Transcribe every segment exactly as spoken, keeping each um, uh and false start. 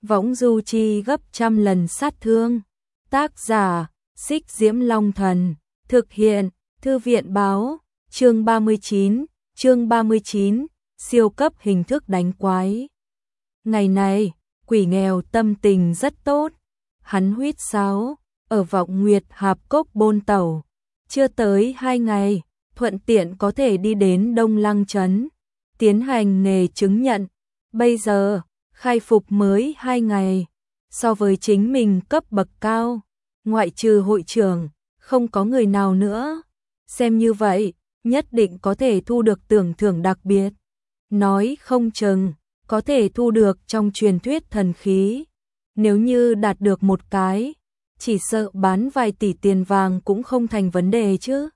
võng du chi gấp trăm lần sát thương. Tác giả, Xích Diễm Long Thần, thực hiện, Thư viện báo, chương ba mươi chín, chương ba mươi chín, siêu cấp hình thức đánh quái. Ngày này, Quỷ Nghèo tâm tình rất tốt, hắn huýt sáo, ở Vọng Nguyệt Hạp Cốc bôn tẩu, chưa tới hai ngày, thuận tiện có thể đi đến Đông Lăng Trấn, tiến hành nghề chứng nhận, bây giờ, khai phục mới hai ngày, so với chính mình cấp bậc cao, ngoại trừ hội trưởng, không có người nào nữa, xem như vậy, nhất định có thể thu được tưởng thưởng đặc biệt, nói không chừng, có thể thu được trong truyền thuyết thần khí, nếu như đạt được một cái, chỉ sợ bán vài tỷ tiền vàng cũng không thành vấn đề chứ.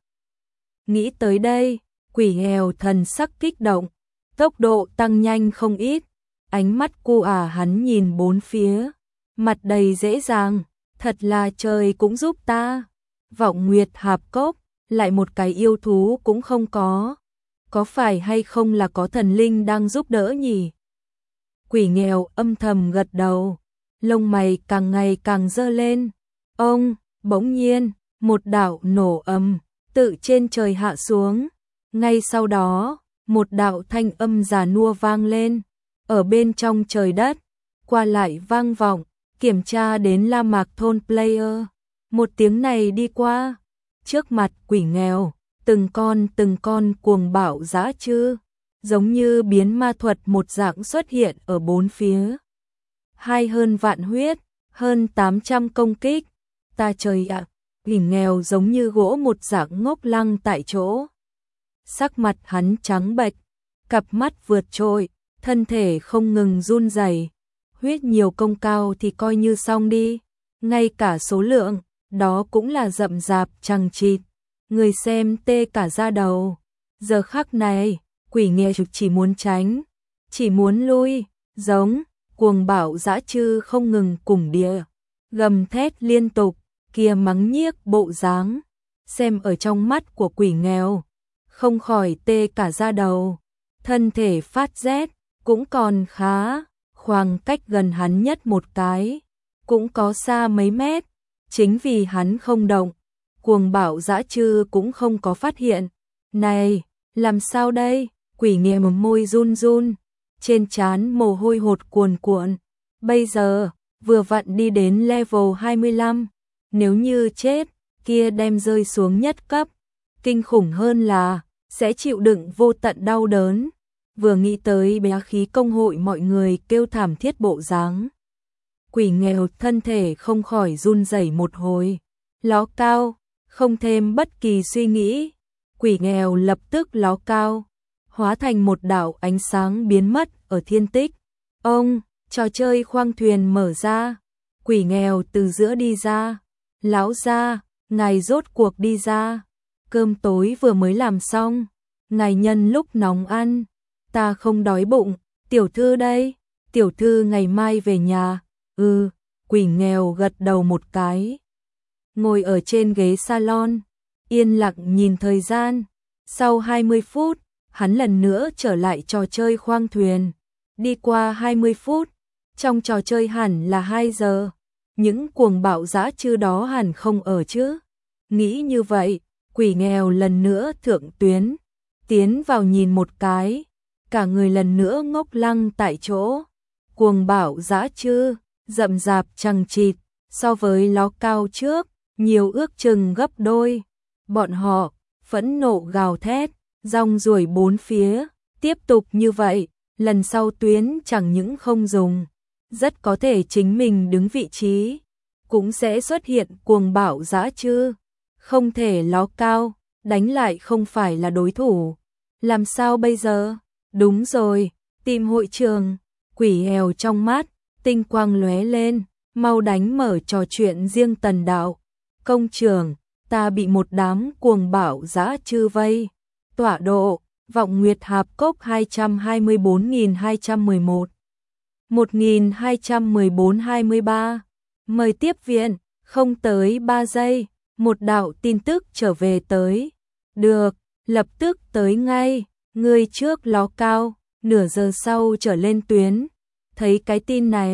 Nghĩ tới đây, Quỷ Nghèo thần sắc kích động, tốc độ tăng nhanh không ít, ánh mắt cu ả hắn nhìn bốn phía, mặt đầy dễ dàng, thật là trời cũng giúp ta. Vọng Nguyệt Hạp Cốc, lại một cái yêu thú cũng không có, có phải hay không là có thần linh đang giúp đỡ nhỉ? Quỷ Nghèo âm thầm gật đầu, lông mày càng ngày càng dơ lên. Ông, bỗng nhiên, một đạo nổ ầm, tự trên trời hạ xuống. Ngay sau đó, một đạo thanh âm già nua vang lên, ở bên trong trời đất, qua lại vang vọng, kiểm tra đến La Mạc Thôn player. Một tiếng này đi qua, trước mặt Quỷ Nghèo, từng con từng con cuồng bạo dã chư, giống như biến ma thuật một dạng xuất hiện ở bốn phía. Hai hơn vạn huyết, hơn tám trăm công kích, ta trời ạ, Quỷ Nghèo giống như gỗ một dạng ngốc lăng tại chỗ. Sắc mặt hắn trắng bệch, cặp mắt vượt trội, thân thể không ngừng run rẩy. Huyết nhiều công cao thì coi như xong đi, ngay cả số lượng, đó cũng là rậm rạp chằng chịt, người xem tê cả da đầu. Giờ khắc này, Quỷ Nghèo chỉ muốn tránh, chỉ muốn lui, giống cuồng bạo dã chư không ngừng cùng địa, gầm thét liên tục, kia mắng nhiếc bộ dáng, xem ở trong mắt của Quỷ Nghèo, không khỏi tê cả da đầu, thân thể phát rét, cũng còn khá, khoảng cách gần hắn nhất một cái, cũng có xa mấy mét, chính vì hắn không động, cuồng bạo dã chư cũng không có phát hiện. Này, làm sao đây? Quỷ Nghèo môi run run, trên trán mồ hôi hột cuồn cuộn, bây giờ, vừa vặn đi đến level hai mươi lăm, nếu như chết, kia đem rơi xuống nhất cấp, kinh khủng hơn là, sẽ chịu đựng vô tận đau đớn. Vừa nghĩ tới bé khí công hội mọi người kêu thảm thiết bộ dáng, Quỷ Nghèo thân thể không khỏi run rẩy một hồi, ló cao, không thêm bất kỳ suy nghĩ, Quỷ Nghèo lập tức ló cao, hóa thành một đạo ánh sáng biến mất ở thiên tích. Ông, trò chơi khoang thuyền mở ra, Quỷ Nghèo từ giữa đi ra, lão gia, ngài rốt cuộc đi ra, cơm tối vừa mới làm xong, ngài nhân lúc nóng ăn, ta không đói bụng, tiểu thư đây, tiểu thư ngày mai về nhà. Ừ, Quỷ Nghèo gật đầu một cái, ngồi ở trên ghế salon, yên lặng nhìn thời gian. Sau hai mươi phút, hắn lần nữa trở lại trò chơi khoang thuyền. Đi qua hai mươi phút, trong trò chơi hẳn là hai giờ, những cuồng bạo dã chư đó hẳn không ở chứ. Nghĩ như vậy, Quỷ Nghèo lần nữa thượng tuyến, tiến vào nhìn một cái, cả người lần nữa ngốc lăng tại chỗ. Cuồng bạo dã chư, rậm rạp chằng chịt, so với ló cao trước, nhiều ước chừng gấp đôi. Bọn họ, phẫn nộ gào thét, rong ruổi bốn phía, tiếp tục như vậy, lần sau tuyến chẳng những không dùng, rất có thể chính mình đứng vị trí, cũng sẽ xuất hiện cuồng bạo dã chư, không thể ló cao, đánh lại không phải là đối thủ. Làm sao bây giờ? Đúng rồi, tìm hội trường. Quỷ Nghèo trong mắt, tinh quang lóe lên, mau đánh mở trò chuyện riêng Tần đạo. Công trưởng, ta bị một đám cuồng bạo dã chư vây. Tọa độ, Vọng Nguyệt Hạp Cốc hai trăm hai mươi bốn nghìn hai trăm mười một, một nghìn hai trăm mười bốn hai mươi ba. Mời tiếp viện, không tới ba giây, một đạo tin tức trở về tới. Được, lập tức tới ngay, người trước ló cao, nửa giờ sau trở lên tuyến. Thấy cái tin này,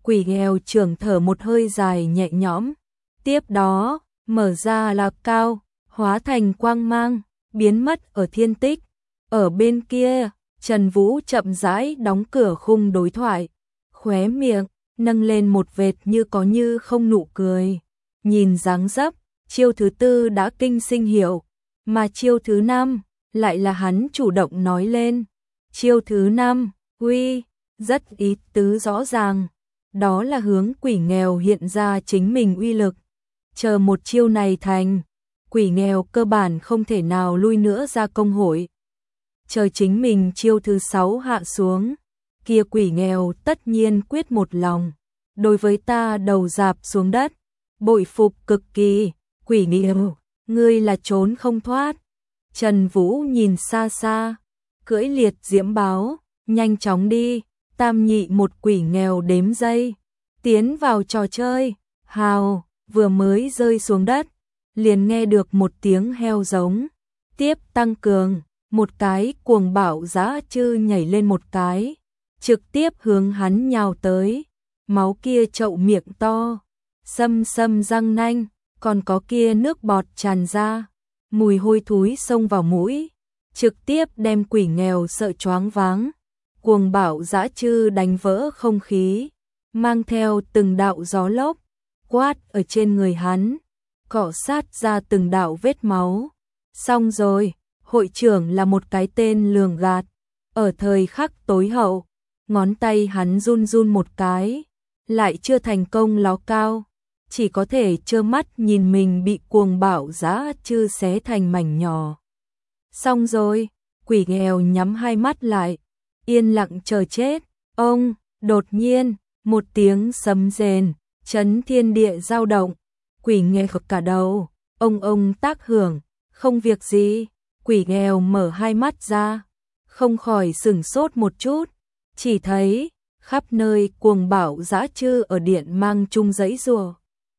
Quỷ nghèo trưởng thở một hơi dài nhẹ nhõm. Tiếp đó, mở ra là cao, hóa thành quang mang, biến mất ở thiên tích. Ở bên kia, Trần Vũ chậm rãi đóng cửa khung đối thoại. Khóe miệng, nâng lên một vệt như có như không nụ cười. Nhìn dáng dấp, chiêu thứ tư đã kinh sinh hiệu. Mà chiêu thứ năm, lại là hắn chủ động nói lên. Chiêu thứ năm, uy, rất ý tứ rõ ràng. Đó là hướng quỷ nghèo hiện ra chính mình uy lực. Chờ một chiêu này thành, quỷ nghèo cơ bản không thể nào lui nữa ra công hội. Chờ chính mình chiêu thứ sáu hạ xuống, kia quỷ nghèo tất nhiên quyết một lòng. Đối với ta đầu dạp xuống đất, bội phục cực kỳ, quỷ nghèo, ngươi là trốn không thoát. Trần Vũ nhìn xa xa, cưỡi liệt diễm báo, nhanh chóng đi, tam nhị một quỷ nghèo đếm giây, tiến vào trò chơi, hào, vừa mới rơi xuống đất, liền nghe được một tiếng heo giống, tiếp tăng cường, một cái cuồng bạo dã chư nhảy lên một cái, trực tiếp hướng hắn nhào tới, máu kia trậu miệng to, xâm xâm răng nanh, còn có kia nước bọt tràn ra, mùi hôi thối xông vào mũi, trực tiếp đem quỷ nghèo sợ choáng váng. Cuồng bạo dã chư đánh vỡ không khí, mang theo từng đạo gió lốc, quát ở trên người hắn, cọ sát ra từng đạo vết máu. Xong rồi, hội trưởng là một cái tên lường gạt, ở thời khắc tối hậu, ngón tay hắn run run một cái, lại chưa thành công ló cao, chỉ có thể trơ mắt nhìn mình bị cuồng bạo dã chư xé thành mảnh nhỏ. Xong rồi, quỷ nghèo nhắm hai mắt lại, yên lặng chờ chết. Ông, đột nhiên, một tiếng sấm rền, chấn thiên địa dao động, quỷ nghèo cả đầu, ông ông tác hưởng, không việc gì, quỷ nghèo mở hai mắt ra, không khỏi sửng sốt một chút, chỉ thấy khắp nơi cuồng bạo dã chư ở điện mang chung giấy rùa.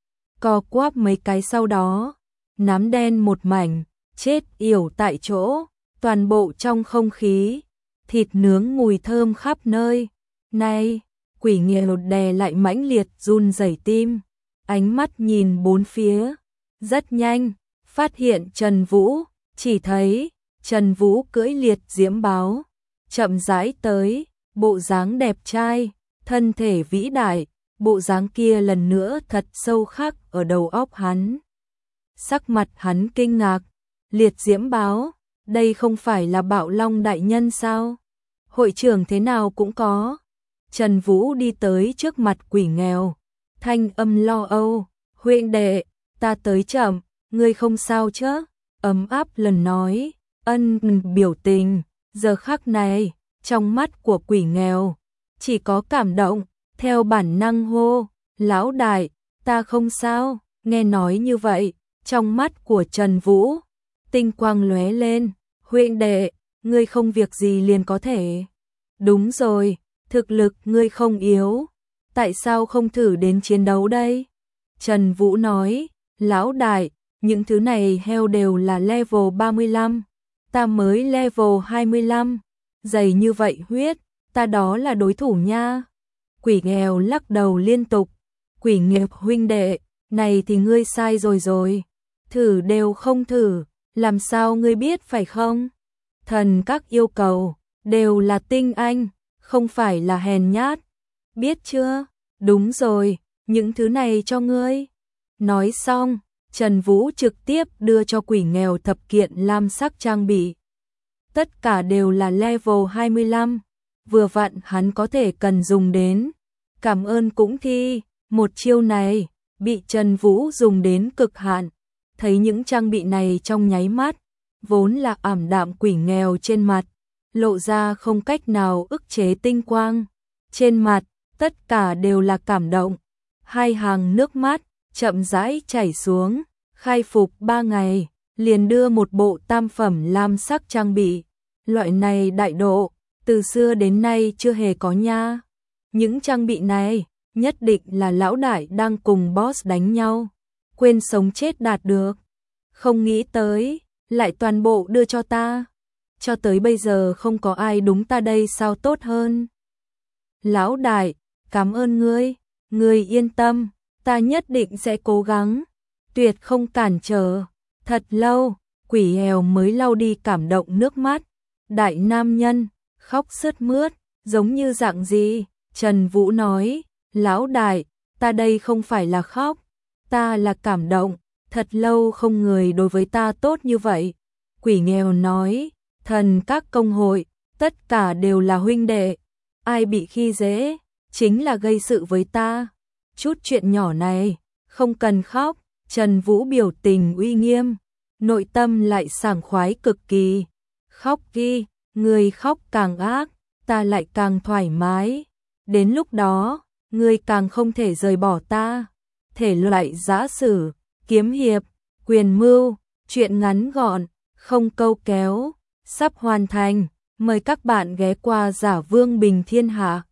Co quắp mấy cái sau đó, nám đen một mảnh, chết yểu tại chỗ, toàn bộ trong không khí, thịt nướng mùi thơm khắp nơi. Này, quỷ nghèo đè lại mãnh liệt run rẩy tim, ánh mắt nhìn bốn phía, rất nhanh, phát hiện Trần Vũ, chỉ thấy Trần Vũ cưỡi liệt diễm báo, chậm rãi tới, bộ dáng đẹp trai, thân thể vĩ đại, bộ dáng kia lần nữa thật sâu khắc ở đầu óc hắn. Sắc mặt hắn kinh ngạc, liệt diễm báo, đây không phải là Bạo Long đại nhân sao? Hội trưởng thế nào cũng có. Trần Vũ đi tới trước mặt quỷ nghèo, thanh âm lo âu, huynh đệ, ta tới chậm, ngươi không sao chứ? Ấm áp lần nói, ân biểu tình, giờ khắc này, trong mắt của quỷ nghèo, chỉ có cảm động, theo bản năng hô, lão đại, ta không sao, nghe nói như vậy, trong mắt của Trần Vũ, tinh quang lóe lên, huynh đệ, ngươi không việc gì liền có thể. Đúng rồi, thực lực ngươi không yếu, tại sao không thử đến chiến đấu đây? Trần Vũ nói, lão đại, những thứ này heo đều là level ba mươi lăm, ta mới level hai mươi lăm, dày như vậy huyết, ta đó là đối thủ nha. Quỷ nghèo lắc đầu liên tục, quỷ nghèo huynh đệ, này thì ngươi sai rồi rồi, thử đều không thử, làm sao ngươi biết phải không? Thần các yêu cầu, đều là tinh anh, không phải là hèn nhát, biết chưa? Đúng rồi, những thứ này cho ngươi. Nói xong, Trần Vũ trực tiếp đưa cho quỷ nghèo thập kiện lam sắc trang bị. Tất cả đều là level hai mươi lăm, vừa vặn hắn có thể cần dùng đến. Cảm ơn cũng thi, một chiêu này, bị Trần Vũ dùng đến cực hạn. Thấy những trang bị này trong nháy mắt, vốn là ảm đạm quỷ nghèo trên mặt, lộ ra không cách nào ức chế tinh quang. Trên mặt, tất cả đều là cảm động. Hai hàng nước mắt, chậm rãi chảy xuống, khai phục ba ngày, liền đưa một bộ tam phẩm lam sắc trang bị. Loại này đại độ, từ xưa đến nay chưa hề có nha. Những trang bị này, nhất định là lão đại đang cùng boss đánh nhau, quên sống chết đạt được. Không nghĩ tới, lại toàn bộ đưa cho ta. Cho tới bây giờ không có ai đúng ta đây sao tốt hơn. Lão đại, cảm ơn ngươi. Người yên tâm, ta nhất định sẽ cố gắng, tuyệt không cản trở. Thật lâu, Quỷ Èo mới lau đi cảm động nước mắt. Đại nam nhân, khóc sướt mướt, giống như dạng gì? Trần Vũ nói, lão đại, ta đây không phải là khóc, ta là cảm động, thật lâu không người đối với ta tốt như vậy. Quỷ Nghèo nói, thần các công hội, tất cả đều là huynh đệ, ai bị khi dễ, chính là gây sự với ta. Chút chuyện nhỏ này, không cần khóc. Trần Vũ biểu tình uy nghiêm, nội tâm lại sảng khoái cực kỳ. Khóc đi, người khóc càng ác, ta lại càng thoải mái. Đến lúc đó, người càng không thể rời bỏ ta. Thể loại giã sử, kiếm hiệp, quyền mưu, chuyện ngắn gọn, không câu kéo, sắp hoàn thành. Mời các bạn ghé qua Giả Vương Bình Thiên Hạ.